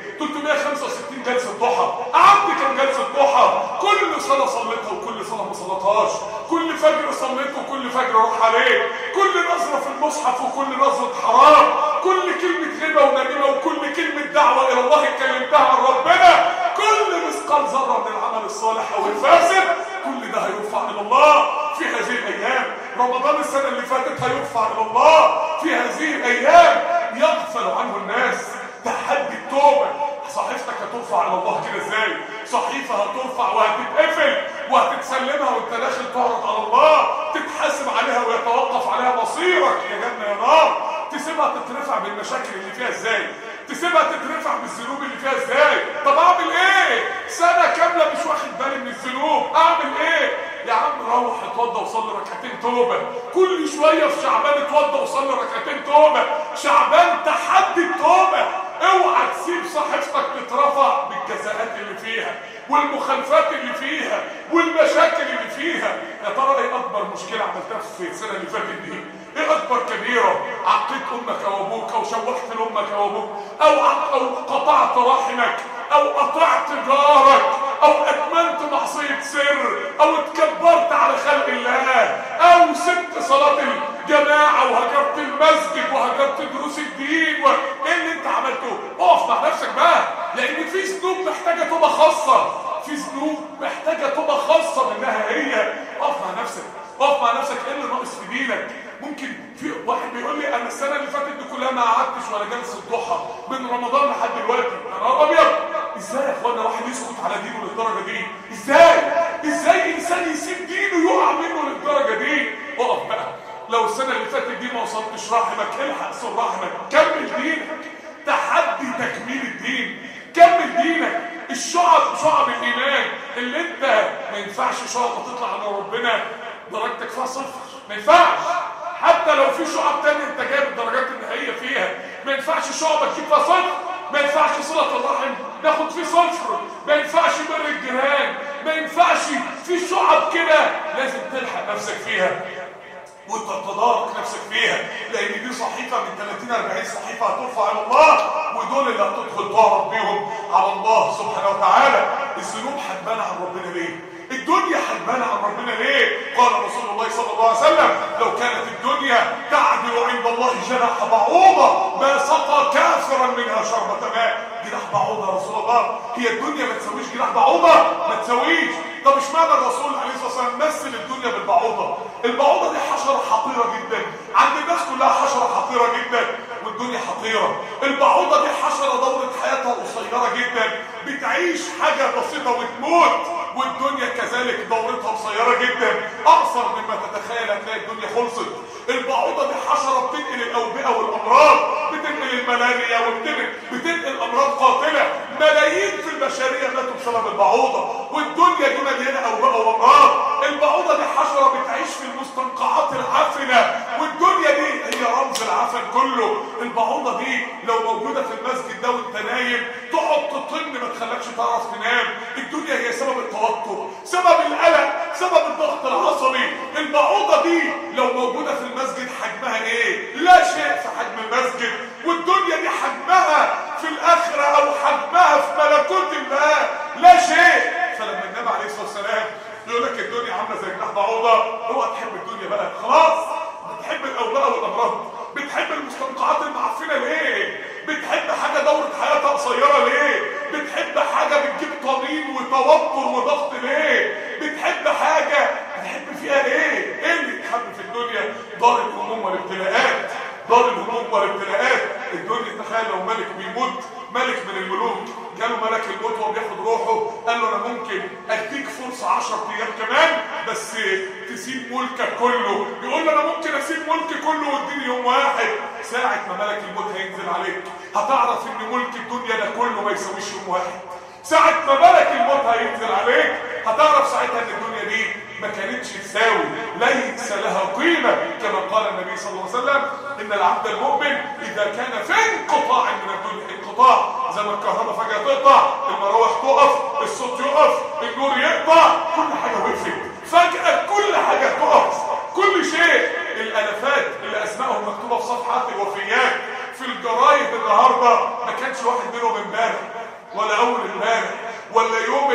365 جلسه ضحى. قعدت كام جلسه ضحى؟ كل صلاه صليتها وكل صلاه ما صليتهاش. كل فجر صليته وكل فجر روح عليه. كل نظره في المصحف وكل نظره حرام. كل كلمه غيبه ونميمه وكل كلمه دعوه الى الله اتكلمتها عن ربنا. كل مثقال ذره من العمل الصالح او الفاسد كل ده هيرفع الى الله في هذه الايام. رمضان السنه اللي فاتت هيرفع الى الله في هذه الايام. يغفل عنه الناس. تحدي التوبه. صحيفتك هترفع الى الله كده ازاي؟ صحيفه هترفع وهتتقفل وهتتسلمها وانت داخل تعرض على الله. تتحاسب عليها ويتوقف عليها مصيرك يا جنه يا نار. تسيبها تترفع بالمشاكل اللي فيها ازاي؟ تسيبها تترفع بالذنوب اللي فيها ازاي؟ طب اعمل ايه؟ سنه كامله مش واخد بالي من الذنوب. اعمل ايه؟ يا عم روح اتوضى وصلي ركعتين توبه. كل شويه في شعبان اتوضى وصلي ركعتين توبه. شعبان تحدي التوبه. اوعى تسيب صحيفتك تترفع بالجزاءات اللي فيها والمخالفات اللي فيها والمشاكل اللي فيها. يا ترى ايه اكبر مشكله عملتها في السنه اللي فاتت دي؟ ايه اكبر كبيره؟ عقيت امك او ابوك او شوحت لامك او ابوك او قطعت رحمك او قطعت جارك او اتممت معصيه سر او اتكبرت على خلق الله او سبت صلاه الجماعه وهجرت المسجد وهجرت دروس الدين. ايه اللي انت عملته؟ اقف مع نفسك بقى. لان في ذنوب محتاجه توبه خاصه. في ذنوب محتاجه توبه خاصه منها هي. اقف مع نفسك. اقف مع نفسك. ايه اللي ناقص في دينك؟ ممكن في واحد بيقول لي انا السنه اللي فاتت دي كلها ما قعدتش ولا جلسه ضحى من رمضان لحد دلوقتي. يا نهار ابيض. ازاي يا اخوانا واحد يسكت على دينه للدرجه دي؟ ازاي انسان يسيب دينه يقع منه للدرجه دي؟ اقف بقى. لو السنه اللي فاتت دي ما وصلتش رحمك الحق صل رحمك. كمل دينك. تحدي تكميل الدين. كمل دينك. شعب الايمان اللي انت ما ينفعش شعبه تطلع على ربنا درجتك فيها صفر. ما ينفعش. حتى لو في شعب تانية انت جايب الدرجات النهائيه فيها ما ينفعش شعبك تجيب فيها صفر. ما ينفعش صله الرحم ناخد فيه صفر. ما ينفعش بر الجيران. ما ينفعش. في شعب كده لازم تلحق نفسك فيها. وتتدارك نفسك فيها، لان دي صحيفه من 30-40 صحيفه هترفع الى الله، ودول اللي هتدخل تعرض بيهم على الله سبحانه وتعالى. الذنوب حجبانه عن ربنا ليه؟ الدنيا حجبانه عن ربنا ليه؟ قال رسول الله صلى الله عليه وسلم: لو كانت الدنيا تعدل عند الله جناح بعوضه ما سقى كافرا منها شربة ماء. جناح بعوضه يا رسول الله؟ هي الدنيا ما تسويش جناح بعوضه؟ ما تسويش. طب اشمعنى الرسول عليه الصلاه والسلام مثل الدنيا بالبعوضه؟ البعوضه دي حشره حقيره جدا، عند الناس كلها حشره حقيره جدا، والدنيا حقيره. البعوضه دي حشره دوره حياتها قصيره جدا، بتعيش حاجه بسيطه وتموت، والدنيا كذلك دورتها قصيره جدا، اقصر مما تتخيل. هتلاقي الدنيا خلصت. البعوضه دي حشره بتنقل الاوبئه والامراض، بتنقل الملاريا بتنقل امراض قاتله. ملايين في البشريه ماتوا بسبب البعوضه، والدنيا دي مليانه اوبئه وامراض. البعوضه دي حشره بتعيش في المستنقعات العفنه، والدنيا دي هي رمز العفن كله. البعوضه دي لو موجوده في المسجد ده وانت نايم تقعد تطن ما تخلكش تعرف تنام. الدنيا هي سبب التوتر، سبب القلق، سبب الضغط العصبي. البعوضه دي لو موجوده في المسجد حجمها ايه؟ لا شيء في حجم المسجد. والدنيا دي حجمها في الاخره او حجمها في ملكوت الله لا شيء. فلما النبي عليه الصلاه والسلام يقول لك الدنيا عامله زي جناح بعوضه، اوعى تحب الدنيا بقى خلاص. بتحب الاوبئه والامراض، بتحب المستنقعات المعفنه ليه؟ بتحب حاجه دوره حياتها قصيره ليه؟ بتحب حاجه بتجيب طنين وتوتر وضغط ليه؟ بتحب حاجه بتحب فيها ايه؟ ايه اللي تحب في الدنيا؟ دار الهموم والابتلاءات، دار الهموم والابتلاءات. الدنيا تخيل لو ملك بيموت، ملك من الملوك جاله ملك الموت وهو بياخد روحه، قال له انا ممكن اديك فرصه 10 ايام كمان بس تسيب ملكك كله. يقول له انا ممكن اسيب ملكي كله واديني يوم واحد. ساعه ما ملك الموت هينزل عليك هتعرف ان ملك الدنيا ده كله ما يساويش يوم واحد. ساعه ما ملك الموت هينزل عليك هتعرف ساعتها ان الدنيا دي ما كانتش تساوي، ليس لها قيمه. كما قال النبي صلى الله عليه وسلم: ان العبد المؤمن اذا كان في انقطاع من الدنيا، انقطاع زي ما الكهرباء فجاه تقطع، المراوح تقف، الصوت يقف، النور يقطع، كل حاجه وقفت فجاه، كل حاجه تقف، كل شيء. الالافات اللي اسمائهم مكتوبه في صفحات الوفيات في الجرايد النهارده ما كانش واحد منهم امبارح ولا اول امبارح ولا يوم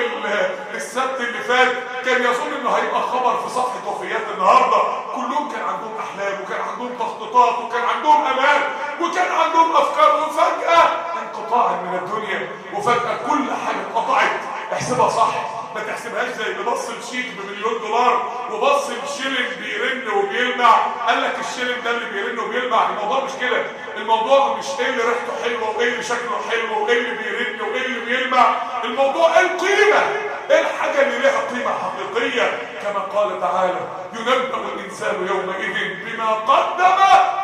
السبت اللي فات كان يظن انه هيبقى خبر في صفحه وفيات النهارده. كلهم كان عندهم احلام وكان عندهم تخطيطات وكان عندهم امال وكان عندهم افكار، وفجاه انقطاع من الدنيا، وفجاه كل حاجه اتقطعت. احسبها صح، ما تحسبهاش زي اللي بص الشيك بمليون دولار وبص الشيلن بيرن وبيلمع قال لك الشيلن ده اللي بيرن وبيلمع. الموضوع مش كده، الموضوع مش ايه اللي ريحته حلوه وايه اللي شكله حلو وايه اللي بيرن وايه اللي بيلمع. الموضوع ايه القيمه، ايه الحاجه اللي لها قيمه حقيقيه. كما قال تعالى: ينبأ الانسان يومئذ بما قدم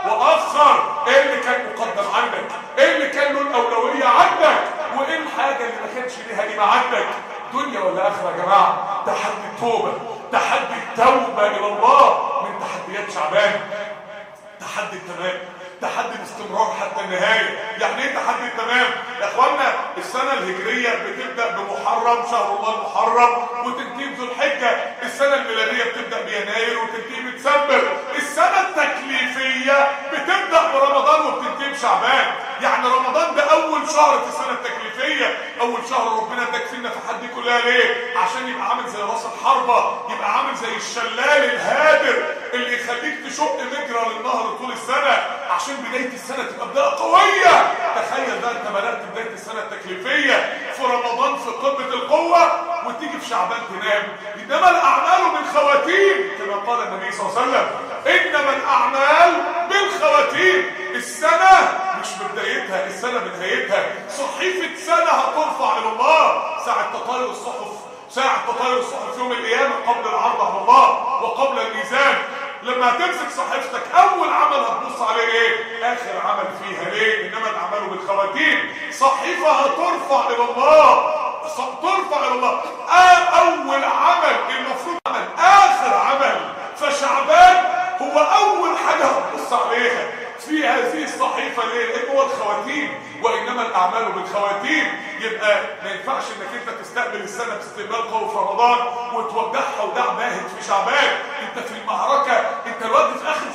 واخر. ايه اللي كان مقدم عندك؟ ايه اللي كان له الاولويه عندك؟ وايه الحاجه اللي ما كانش ليها قيمه عندك؟ دنيا ولا اخره يا جماعه؟ تحدي التوبه، تحدي التوبه الى الله من تحديات شعبان، تحدي التمام، تحدي الاستمرار حتى النهايه. يعني ايه تحدي التمام يا اخوانا؟ السنه الهجريه بتبدا بمحرم، شهر الله المحرم، وتنتهي بذو الحجه. السنه الميلاديه بتبدا بيناير وتنتهي بديسمبر. السنه التكليفيه بتبدا برمضان وبتنتهي بشعبان. يعني رمضان ده اول شهر في السنه التكليفيه، اول شهر ربنا اداك فيه النفحات دي كلها ليه؟ عشان يبقى عامل زي راس الحربه، يبقى عامل زي الشلال الهادر اللي يخليك تشق مجرى للنهر طول السنه، عشان بدايه السنه تبقى بدايه قويه. تخيل بقى انت بدات بدايه السنه التكليفيه في رمضان في قمه القوه، وتيجي في شعبان تنام. انما الاعمال بالخواتيم، كما قال النبي صلى الله عليه وسلم: انما الاعمال بالخواتيم. السنه مش بدايتها، السنه بدايتها. صحيفه سنه هترفع الى الله ساعه تطاير الصحف، ساعه تطاير الصحف يوم القيامه قبل العرض على الله وقبل الميزان. لما هتمسك صحيفتك اول عمل هتبص عليه ايه؟ اخر عمل فيها. ليه؟ انما الاعمال بالخواتيم. صحيفه هترفع الى الله، ترفع الى الله. اول عمل المفروض عمل اخر عمل، فشعبان هو اول حاجه هتبص عليها في هذه الصحيفه. ليه؟ لان هو الخواتيم، وانما الاعمال بالخواتيم. يبقى ما ينفعش انك انت تستقبل السنه باستقبال قوي في رمضان وتودعها ودع باهت في شعبان. انت في المعركه، انت الوقت في اخر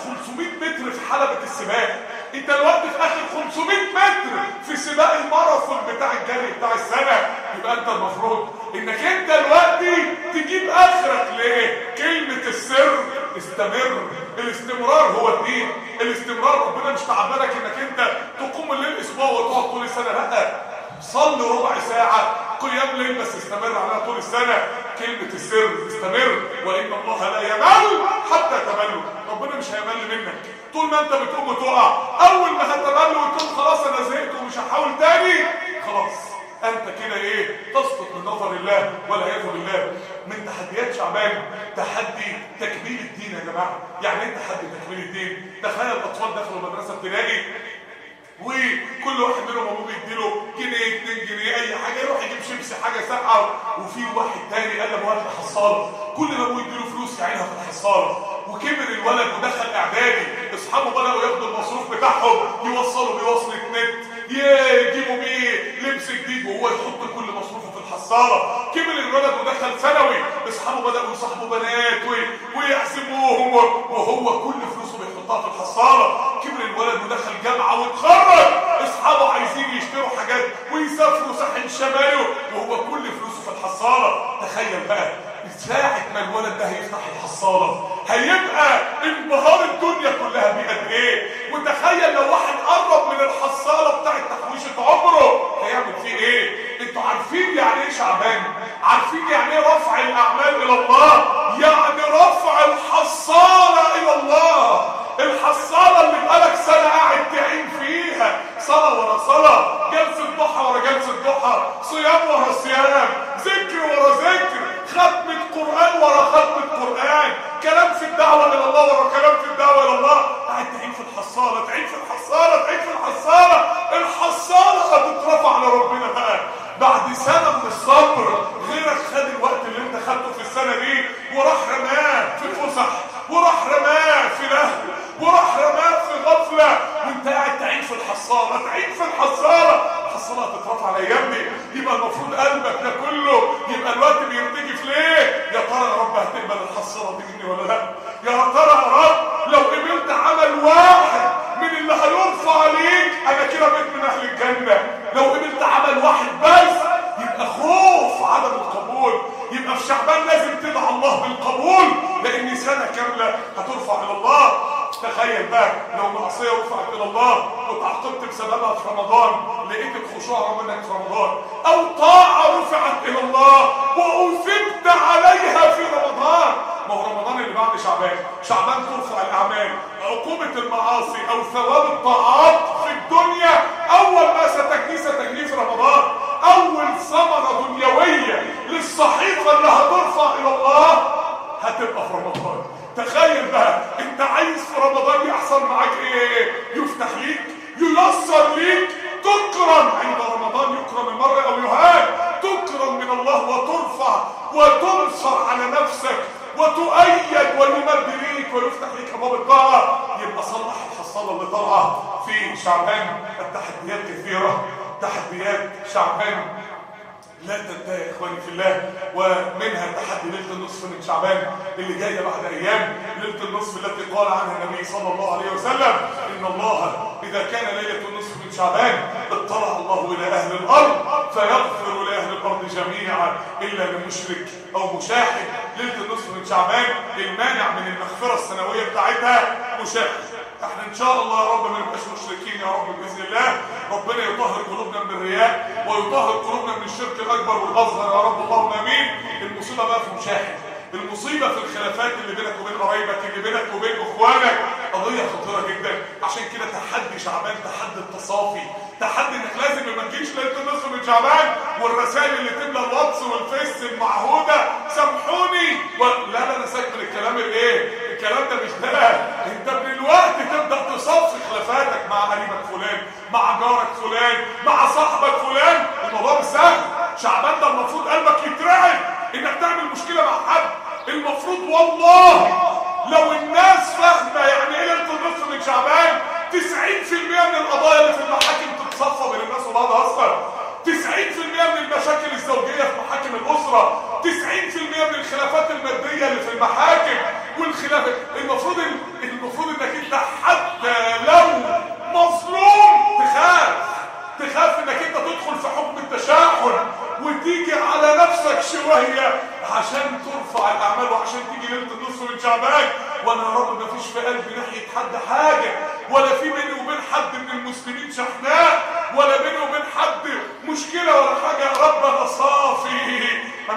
حلبة السباق. انت دلوقتي في اخر 500 متر في سباق الماراثون بتاع الجري بتاع السنة. يبقى انت المفروض انك انت دلوقتي تجيب اخرك. ليه؟ كلمة السر استمر. الاستمرار هو الدين. الاستمرار ربنا مش تعبدك انك انت تقوم الليل اسبوع وتقعد طول السنة. لا، صلي ربع ساعة قيام ليل بس استمر عليها طول السنة. كلمة السر استمر. وإن الله لا يمل حتى تملوا. ربنا مش هيمل منك طول ما انت بتقوم وتقع. اول ما هتمل وتقول خلاص انا زهقت ومش هحاول تاني، خلاص انت كده ايه؟ تسقط من نظر الله والعياذ بالله. من تحديات شعبان تحدي تكميل الدين يا جماعه. يعني ايه تحدي تكميل الدين؟ تخيل الاطفال دخلوا مدرسه ابتدائي وكل واحد منهم ابوه بيديله جنيه 2 جنيه اي حاجه، يروح يجيب شيبسي حاجه ساقعه. وفي واحد تاني قال له هات الحصاله، كل ما ابوه يديله فلوس يعينها في الحصاله. وكبر الولد ودخل اعدادي، اصحابه بداوا ياخدوا المصروف بتاعهم يوصلوا بوصله نت، يجيبوا بيه لبس جديد وهو يحط كل مصروفه في الحصاله. كبر الولد ودخل ثانوي، اصحابه بداوا يصاحبوا بنات ويحسبوهم وهو كل فلوسه بيحطها في الحصاله. كبر الولد ودخل جامعه واتخرج، اصحابه عايزين يشتروا حاجات ويسافروا ساحل شماله وهو كل فلوسه في الحصاله. تخيل بقى ساعة ما الولد ده هيفتح الحصالة هيبقى انبهار الدنيا كلها بقد ايه. وتخيل لو واحد قرب من الحصالة بتاعت تحويشة عمره هيعمل فيه ايه. انتوا عارفين يعني ايه شعبان؟ عارفين يعني ايه رفع الاعمال الى الله؟ يعني رفع الحصالة الى الله. الحصالة اللي بقالك سنة قاعد تعين فيها، صلاة ورا صلاة، جلسة ضحى ورا جلسة ضحى، صيام ورا صيام، ذكر ورا ذكر، ختمة قرآن ورا ختمة قرآن، كلام في الدعوة إلى الله ورا كلام في الدعوة إلى الله. قاعد تعين في الحصالة، تعين في الحصالة، تعين في الحصالة. الحصالة هتترفع لربنا بقى بعد سنة من الصبر. غيرك خد الوقت اللي انت خدته في السنة دي وراح رماه في فسح، وراح رماه في لهو، وراح رماه في غفلة، وانت قاعد تعين في الحصالة، تعين في الحصالة. الحصالة هتترفع الايام دي. يبقى المفروض قلبك ده كله يبقى الوقت بيرتجف. ليه؟ يا ترى يا رب هتقبل الحصالة دي مني ولا لا؟ يا ترى يا رب لو قبلت عمل واحد من اللي هيرفع عليك انا كده بقيت من اهل الجنة. لو قبلت عمل واحد بس يبقى خوف عدم القبول. يبقى في شعبان لازم تدعى الله بالقبول لان سنة كاملة هترفع الى الله. تخيل بقى لو معصية رفعت الى الله وتعاقبت بسببها في رمضان، لقيت الخشوع منك في رمضان، او طاعة رفعت الى الله واثبت عليها في رمضان. ما هو رمضان اللي بعد شعبان. شعبان ترفع الاعمال، عقوبة المعاصي او ثواب الطاعات في الدنيا اول ما ستجنيه في رمضان. اول ثمرة دنيوية للصحيفة اللي هترفع الى الله هتبقى في رمضان. تخيل بقى انت عايز في رمضان يحصل معاك ايه؟ يفتح ليك، ييسر ليك، تكرم عند رمضان. يكرم المرء او يهان، تكرم من الله وترفع وتنصر على نفسك وتؤيد ويمد ليك ويفتح ليك ابواب الطاعه. يبقى صلح الحصاله اللي طالعه في شعبان. التحديات كثيره، تحديات شعبان لا تنتهي يا اخواني في الله. ومنها تحدي ليله النصف من شعبان اللي جايه بعد ايام، ليله النصف التي قال عنها النبي صلى الله عليه وسلم ان الله اذا كان ليله النصف من شعبان اطلع الله الى اهل الارض فيغفر لاهل الارض جميعا الا لمشرك او مشاحن. ليله النصف من شعبان المانع من المغفره السنويه بتاعتها مشاحن. احنا ان شاء الله يا رب ما نبقاش مشركين يا رب باذن الله. ربنا يطهر قلوبنا من الرياء ويطهر قلوبنا من الشرك الاكبر والاصغر يا رب اللهم امين. المصيبه بقى في مشاحن، المصيبه في الخلافات اللي بينك وبين قرايبك، اللي بينك وبين اخوانك، قضيه خطيره جدا. عشان كده تحدي شعبان تحدي التصافي، تحدي انك لازم ما تجيش ليله النصف من شعبان والرسائل اللي تملى الواتس والفيس المعهوده سامحوني لا لا انا ساكت الكلام الايه؟ الكلام ده مش ده. انت من الوقت تبدا تصفي خلافاتك مع قريبك فلان، مع جارك فلان، مع صاحبك فلان. الموضوع مش سهل. شعبان ده المفروض قلبك يترعب انك تعمل مشكله مع حد. المفروض والله لو الناس فاهمه يعني ايه ليله النصف من شعبان 90% من القضايا اللي في المحاكم تتصفى بين الناس وبعضها اصلا. 90% من المشاكل الزوجيه في محاكم الاسره، 90% من الخلافات الماديه اللي في المحاكم والخلاف. المفروض انك انت حد حتى لو مظلوم تخاف انك انت تدخل في حكم التشاحن وتيجي على نفسك شويه عشان ترفع الاعمال وعشان تيجي ليله النصف من شعبان. وانا يا رب ما فيش في قلبي ناحيه حد حاجه، ولا في بيني وبين حد من المسلمين شحناء، ولا بيني وبين حد مشكله ولا حاجه. يا رب انا صافي،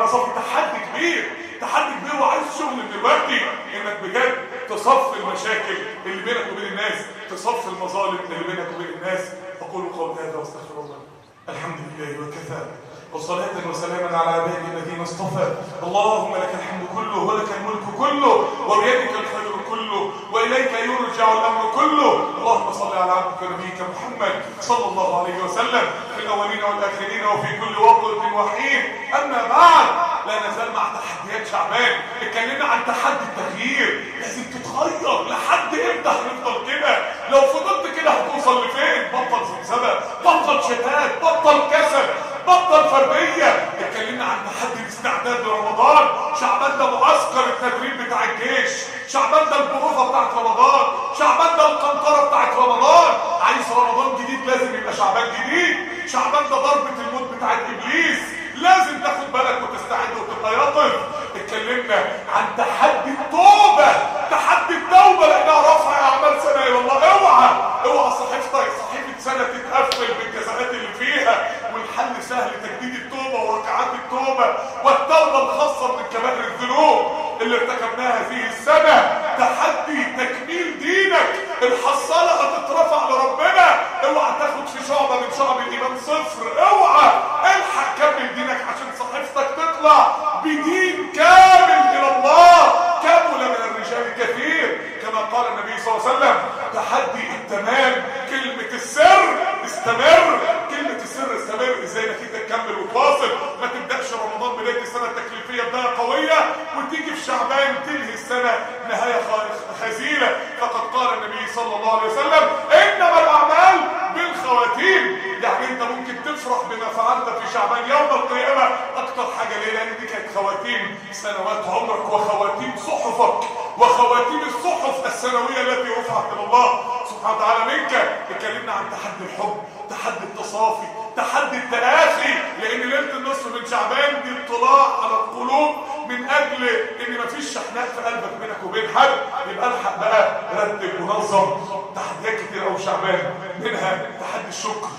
تحدي كبير وعايز شغل دلوقتي انك بجد تصفي المشاكل اللي بينك وبين الناس، تصفي المظالم اللي بينك وبين الناس. اقول قولي هذا واستغفر الله. الحمد لله وكفى، وصلاة وسلاما على عباده الذين اصطفى. اللهم لك الحمد كله ولك الملك كله وبيدك الخير كله وإليك يرجع الأمر كله. اللهم صل على عبدك ونبيك محمد صلى الله عليه وسلم في الأولين والآخرين وفي كل وقت وحين. أما بعد، لا نزال مع تحديات شعبان. اتكلمنا عن تحدي التغيير، لازم تتغير. لحد امتى هنفضل كده؟ لو فضلت كده هتوصل لفين؟ بطل زمزمة، بطل شتات، بطل كسل، بطل فردية. اتكلمنا عن تحدي الاستعداد لرمضان. شعبان ده معسكر التدريب بتاع الجيش، شعبان ده البروفة بتاعت رمضان، شعبان ده القنطرة بتاعت رمضان. عايز رمضان جديد لازم يبقى شعبان جديد. شعبان ده ضربة الموت بتاعت إبليس، لازم تاخد بالك وتستعد وتتيقظ. اتكلمنا عن تحدي التوبة، تحدي التوبة لأنها رفع أعمال سنة إلى الله. اوعى صحيفة سنة تتقفل بالجزاءات اللي فيها. والحل سهل، تجديد التوبة وركعات التوبة والتوبة الخاصة من كبائر الذنوب اللي ارتكبناها هذه السنة. تحدي تكميل دينك، الحصالة هتترفع لربنا. اوعى تاخد في شعبة من شعب الإيمان صفر. اوعى، الحق كمل دينك عشان صحيفتك تطلع بدين كامل إلى الله. كمل من الرجال كثير كما قال النبي صلى الله عليه وسلم. تحدي التمام، كلمة السر استمر. كلمة السر استمر ازاي انك انت تكمل وتواصل. ما تبدأش رمضان بداية السنة التكليفية بداية قوية وتيجي في شعبان تنهي السنة نهاية خزيلة. فقد قال النبي صلى الله عليه وسلم: انما الاعمال بالخواتيم. يعني انت ممكن تفرح بما فعلت في شعبان يوم القيامة اكتر حاجة ليه؟ لان دي كانت خواتيم سنوات عمرك وخواتيم صحفك وخواتيم الصحف السنوية التي رفعت الى الله سبحانه وتعالى منك. اتكلمنا عن تحدي الحب، تحدي التصافي، تحدي التآخي، لان ليلة النصف من شعبان دي اطلاع على القلوب من اجل ان مفيش شحنات في قلبك بينك وبين حد. يبقى الحق بقى رتب ونظم. تحديات كتير قوي شعبان، منها تحدي الشكر.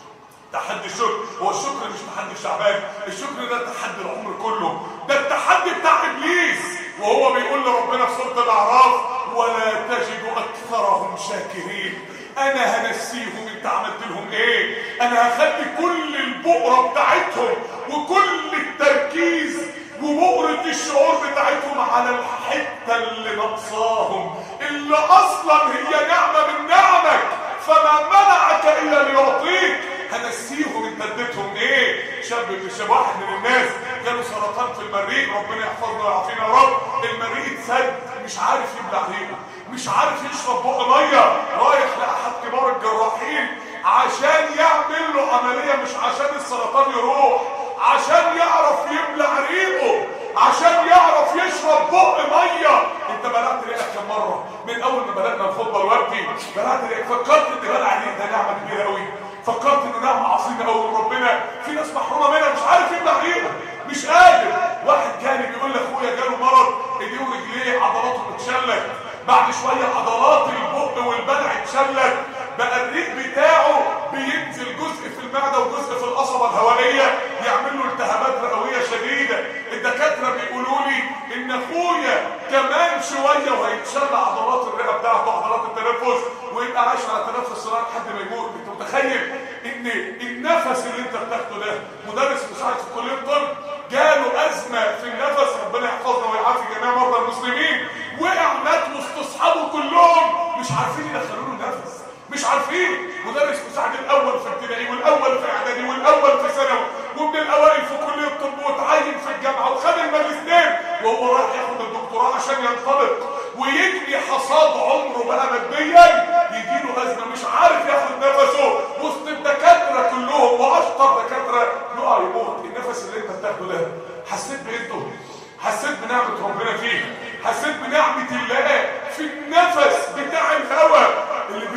تحدي الشكر، هو الشكر مش تحدي شعبان، الشكر ده تحدي العمر كله. ده التحدي بتاع ابليس وهو بيقول لربنا في سورة الاعراف: ولا تجد اكثرهم شاكرين. انا هنسيهم انت عملت لهم ايه. انا هخلي كل البؤرة بتاعتهم وكل التركيز وبؤرة الشعور بتاعتهم على الحتة اللي نقصاهم، اللي اصلا هي نعمة من نعمك، فما منعك الا ليعطيك. هنسيهم انت اديتهم ايه. شاب واحد من الناس جاله سرطان في المريء، ربنا يحفظنا ويعافينا يا رب. المريء اتسد، مش عارف يبلع ريقه، مش عارف يشرب بق ميه. رايح لاحد كبار الجراحين عشان يعمل له عمليه، مش عشان السرطان يروح، عشان يعرف يبلع ريقه، عشان يعرف يشرب بق ميه. انت بلعت ريقك كم مره من اول ما بدانا الخطبه دلوقتي؟ بلعت ريقك؟ فكرت ان بلع ريقك ده نعمه كبيره قوي؟ فكرت انه نعمه عظيمه قوي من ربنا؟ في ناس محرومه منها، مش عارف يبلع ريقه، مش قادر. واحد جاني بيقول لاخويا جاله مرض ايديه ورجليه عضلاته اتشلت، بعد شويه عضلات البق والبلع اتشلت، بقى الريق بتاعه بينزل جزء في المعده وجزء في القصبه الهوائيه، يعمل له التهابات رئويه شديده. الدكاتره بيقولوا لي ان اخويا كمان شويه وهيتشل عضلات الرئه بتاعته، عضلات التنفس، ويبقى عايش على تنفس صناعي لحد ما يموت. انت متخيل ان النفس اللي انت بتاخده ده؟ مدرس مساعد في كليه الطب جاله ازمه في النفس، ربنا يحفظنا ويعافي جميع مرضى المسلمين، وقع مات وسط اصحابه كلهم مش عارفين يدخلوا له النفس، مش عارفين. مدرس مساعد الاول في ابتدائي والاول في اعدادي والاول في ثانوي ومن الاوائل في كليه الطب وتعين في الجامعه وخد الماجستير، وهو رايح ياخد الدكتوراه عشان ينطلق ويجني حصاد عمره بقى ماديا، يجيله ازمه مش عارف ياخد نفسه وسط الدكاتره كلهم واشطر دكاتره، يقع يموت. النفس اللي انت بتاخده ده حسيت بانته؟ حسيت بنعمه ربنا فيه؟ حسيت بنعمه الله في النفس بتاع الهواء اللي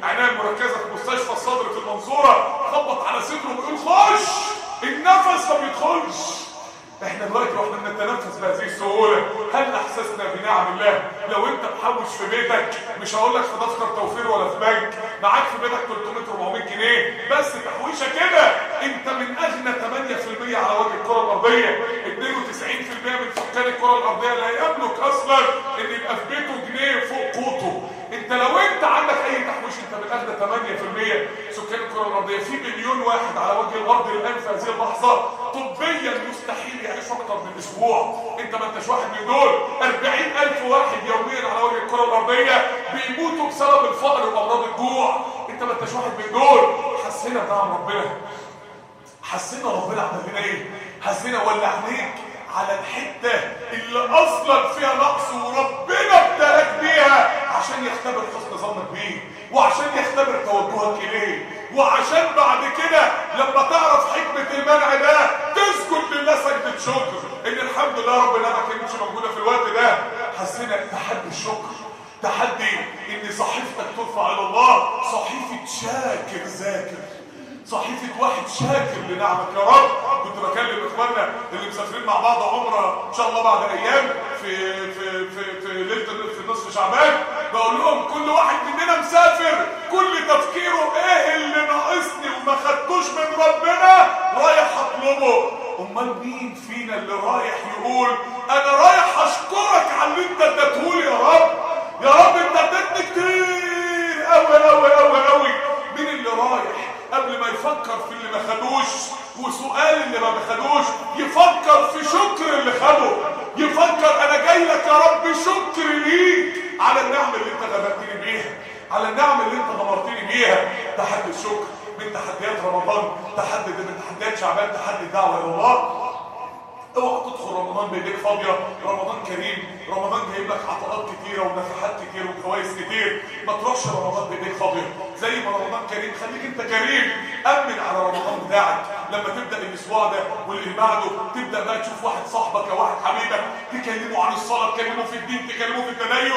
عنايه مركزه في مستشفى الصدر في المنصوره، خبط على صدره ويقول خش، النفس ما بيدخلش. احنا دلوقتي واحنا بنتنفس بهذه السهوله، هل احسسنا بنعم الله؟ لو انت محوش في بيتك، مش هقول لك في دفتر توفير ولا في بنك، معاك في بيتك 300 400 جنيه بس تحويشه كده، انت من اغنى 8% على وجه الكره الارضيه. 92% من سكان الكره الارضيه لا يملك اصلا ان يبقى في بيته جنيه فوق قوته. انت لو انت عندك اي تحويش، انت من اغنى 8% سكان الكره الارضيه. في مليون واحد على وجه الارض الان في هذه اللحظه طبيا مستحيل يعيش اكتر من اسبوع. انت ما انتش واحد من دول. 40,000 واحد يوميا على وجه الكره الارضيه بيموتوا بسبب الفقر وامراض الجوع. انت ما انتش واحد من دول. حسنا بنعم ربنا، حسنا ربنا عمل لنا ايه؟ حسنا ولا عينيك على الحته اللي اصلا فيها نقص وربنا ابتلاك بيها عشان يختبر حسن ظنك بيه، وعشان يختبر توجهك اليه، وعشان بعد كده لما تعرف حكمه المنع ده تسجد لله سجده شكر ان الحمد لله ربنا ما كانتش موجوده في الوقت ده. حسنا تحدي الشكر، تحدي ان صحيفتك ترفع الى الله، صحيفه شاكر ذاكر، صحيفة واحد شاكر لنعمك يا رب. كنت بكلم اخواننا اللي مسافرين مع بعض عمره ان شاء الله بعد ايام في ليله في نصف شعبان، بقول لهم كل واحد مننا مسافر كل تفكيره ايه اللي ناقصني وما خدتوش من ربنا رايح اطلبه. امال مين فينا اللي رايح يقول انا رايح اشكرك على اللي انت اديتهولي يا رب؟ يا رب انت اديتني كتير قوي قوي قوي قوي. مين اللي رايح قبل ما يفكر في اللي ما خدوش وسؤال اللي ما خدوش يفكر في شكر اللي خده؟ يفكر انا جاي لك يا رب شكر ليك على النعم اللي انت غمرتني بيها، على النعم اللي انت غمرتني بيها. تحدي الشكر من تحديات رمضان، تحدي من تحديات شعبان، تحدي الدعوه الى الله. اوعى تدخل رمضان بايديك فاضيه. رمضان كريم، رمضان جايب لك عطاءات كتيره ونفحات كتير وفوائد كتير. ما تروحش رمضان بايديك فاضيه. زي ما رمضان كريم خليك انت كريم، امن على رمضان بتاعك. لما تبدا الاسبوع ده واللي بعده تبدا بقى تشوف واحد صاحبك او واحد حبيبك تكلمه عن الصلاه، تكلمه في الدين، تكلمه في التدين،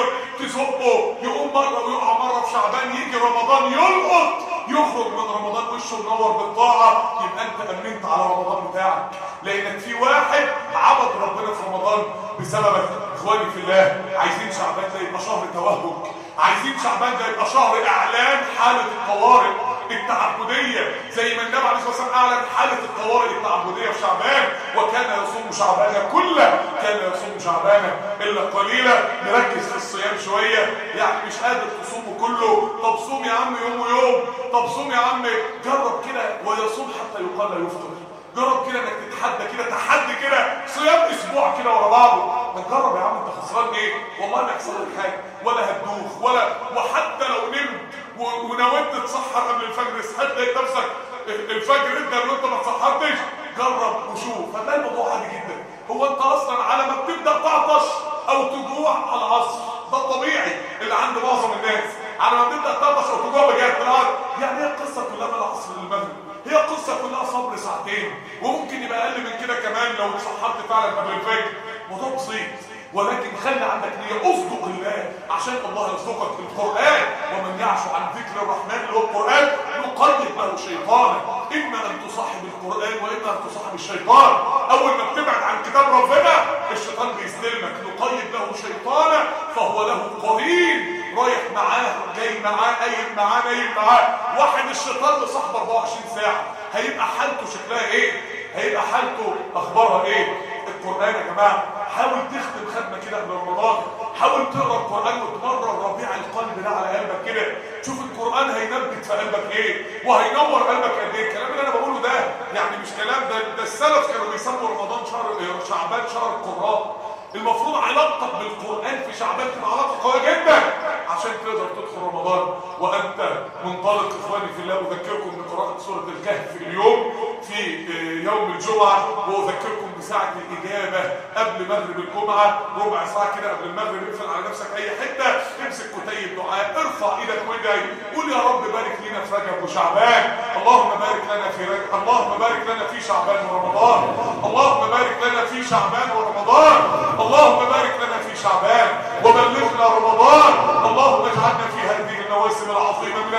تزقه يقوم مره ويقع مره في شعبان، يجي رمضان يلقط، يخرج من رمضان وشه منور بالطاعه، يبقى انت امنت على رمضان بتاعك. لانك في واحد عبد ربنا في رمضان بسببك. اخواني في الله، عايزين شعبان ده يبقى شهر توهج، عايزين شعبان ده يبقى شهر اعلان حاله الطوارئ التعبديه، زي ما النبي عليه الصلاه والسلام اعلن حاله الطوارئ التعبديه في شعبان. وكان يصوم شعبان كله، كان يصوم شعبان الا قليلا. نركز في الصيام شويه، يعني مش قادر تصومه كله، طب صوم يا عم يوم ويوم، طب صوم يا عم، جرب كده ويصوم حتى يقال لا يفطر. جرب كده انك تتحدى كده، تحدي كده صيام اسبوع كده ورا بعضه. ما تجرب يا عم، انت خسران ايه؟ والله ما يحصل لك حاجه، ولا هتدوخ وحتى لو نمت ونويت تتسحر قبل الفجر، صحيت لقيت نفسك الفجر انت اللي انت ما اتسحرتش، جرب وشوف، هتلاقي الموضوع عادي جدا. هو انت اصلا على ما بتبدا تعطش او تجوع على العصر، ده الطبيعي اللي عند معظم الناس. على ما بتبدا تعطش او تجوع بجد، يعني هي القصه كلها من العصر للمغرب، هي القصه كلها صبر ساعتين، وممكن يبقى اقل من كده كمان لو اتسحرت فعلا قبل الفجر. موضوع بسيط، ولكن خلي عندك نيه، اصدق الله عشان الله يصدقك. القران ومن يعش عن ذكر الرحمن اللي هو القران نقيد له شيطانا، اما ان تصاحب القران واما ان تصاحب الشيطان. اول ما بتبعد عن كتاب ربنا الشيطان بيستلمك. نقيد له شيطانا فهو له قرين، رايح معاه جاي معاه قايم معاه نايم معاه. واحد الشيطان لصاحبه 24 ساعه، هيبقى حالته شكلها ايه؟ هيبقى حالته اخبارها ايه؟ القران يا جماعه، حاول تختم ختمه كده قبل رمضان، حاول تقرا القران وتمرر ربيع القلب ده على قلبك كده، شوف القران هينبت في قلبك ايه وهينور قلبك قد ايه. الكلام اللي انا بقوله ده يعني مش كلام، ده السلف كانوا بيسموا رمضان شعبان شهر القراء. المفروض علاقتك بالقرآن في شعبان تبقى علاقة قوية جدا عشان تقدر تدخل رمضان وأنت منطلق. إخواني في الله، أذكركم بقراءة سورة الكهف اليوم في يوم الجمعة، وأذكركم بساعة الإجابة قبل مغرب الجمعة، ربع ساعة كده قبل المغرب. اقفل على نفسك أي حتة، امسك كتيب دعاء، ارفع إيدك وادعي، قول يا رب بارك لنا في رجب وشعبان، اللهم بارك لنا في رجب، اللهم بارك لنا في شعبان ورمضان، اللهم بارك لنا في شعبان ورمضان، اللهم بارك لنا في شعبان وبلغنا رمضان، اللهم اجعلنا في هذه المواسم العظيمة من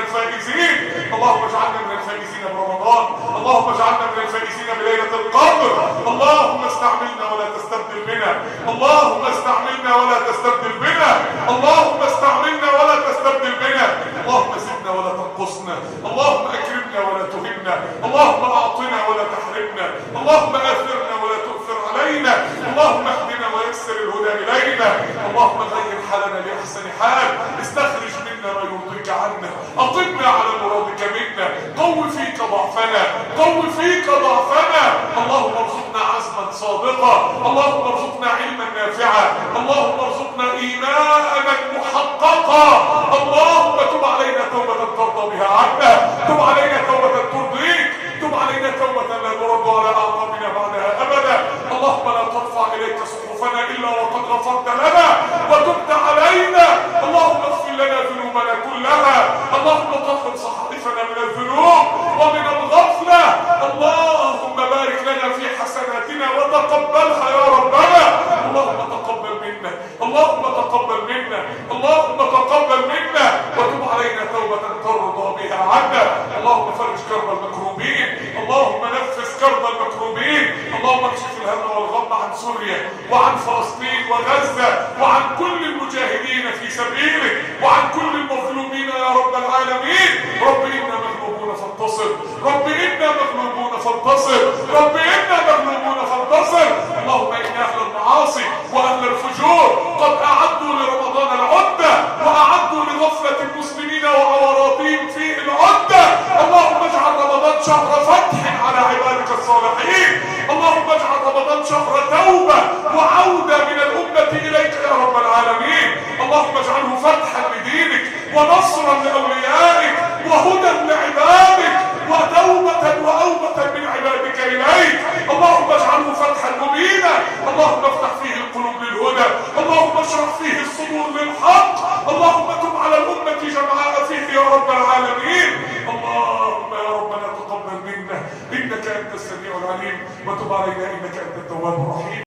الفائزين. اللهم اجعلنا من الفائزين برمضان، اللهم اجعلنا من الفائزين بليلة القدر. اللهم استعملنا ولا تستبدل بنا، اللهم استعملنا ولا تستبدل بنا، اللهم استعملنا ولا تستبدل بنا. اللهم زدنا ولا تنقصنا، اللهم اكرمنا ولا تهنا، اللهم اعطنا ولا تحرمنا، اللهم اثرنا ولا تؤثر علينا، اللهم اهدنا ويسر الهدى الينا، اللهم غير حالنا لاحسن حال، استخرج منا ما يرضيك عنا، اطبنا على مرادك منا، قو فيك ضعفنا، قو فيك ضعفنا. اللهم ارزقنا عزما صادقا، اللهم ارزقنا علما نافعا، اللهم ارزقنا ايمانا محققا. اللهم تب علينا توبة ترضى بها عنا، تب علينا توبة ترضيك، تب علينا توبة لا نرد على اعقابنا بعدها ابدا. اللهم لا ترفع اليك صحفنا الا وقد غفرت لنا وتبت علينا. اللهم اغفر لنا ذنوبنا كلها، اللهم طهر صحائفنا من الذنوب ومن الغفلة. اللهم بارك لنا في حسناتنا وتقبلها يا ربنا. اللهم تقبل منا، اللهم تقبل منا، اللهم تقبل منا، وتب علينا توبة ترضى بها عنا. اللهم فرج كرب المكروبين، اللهم نفس كرب المكروبين، اللهم اكشف الهم والغم عن سوريا وعن فلسطين وغزة وعن كل المجاهدين في سبيلك وعن كل المظلومين يا رب العالمين. رب إنا مغلوبون فانتصر، رب إنا مغلوبون فانتصر، رب إنا مغلوبون فانتصر. اللهم إن أهل المعاصي وأهل الفجور قد أعدوا لرمضان العدة وأعدوا لغفلة المسلمين وعوراتهم فيه العدة. اللهم اجعل رمضان شهر فتح على عبادك الصالحين، اللهم اجعل رمضان شهر توبة وعودة من الأمة إليك يا رب العالمين. اللهم اجعله فتحا لدينك ونصرا لأوليائك وهدى لعبادك وتوبة وأوبة من عبادك إليك. اللهم اجعله فتحا مبينا، اللهم افتح فيه القلوب للهدى، اللهم اشرح فيه الصدور للحق، اللهم تب على الأمة جمعاء فيه يا رب العالمين. اللهم يا ربنا تقبل منا إنك أنت السميع العليم، وتب علينا إنك أنت التواب الرحيم.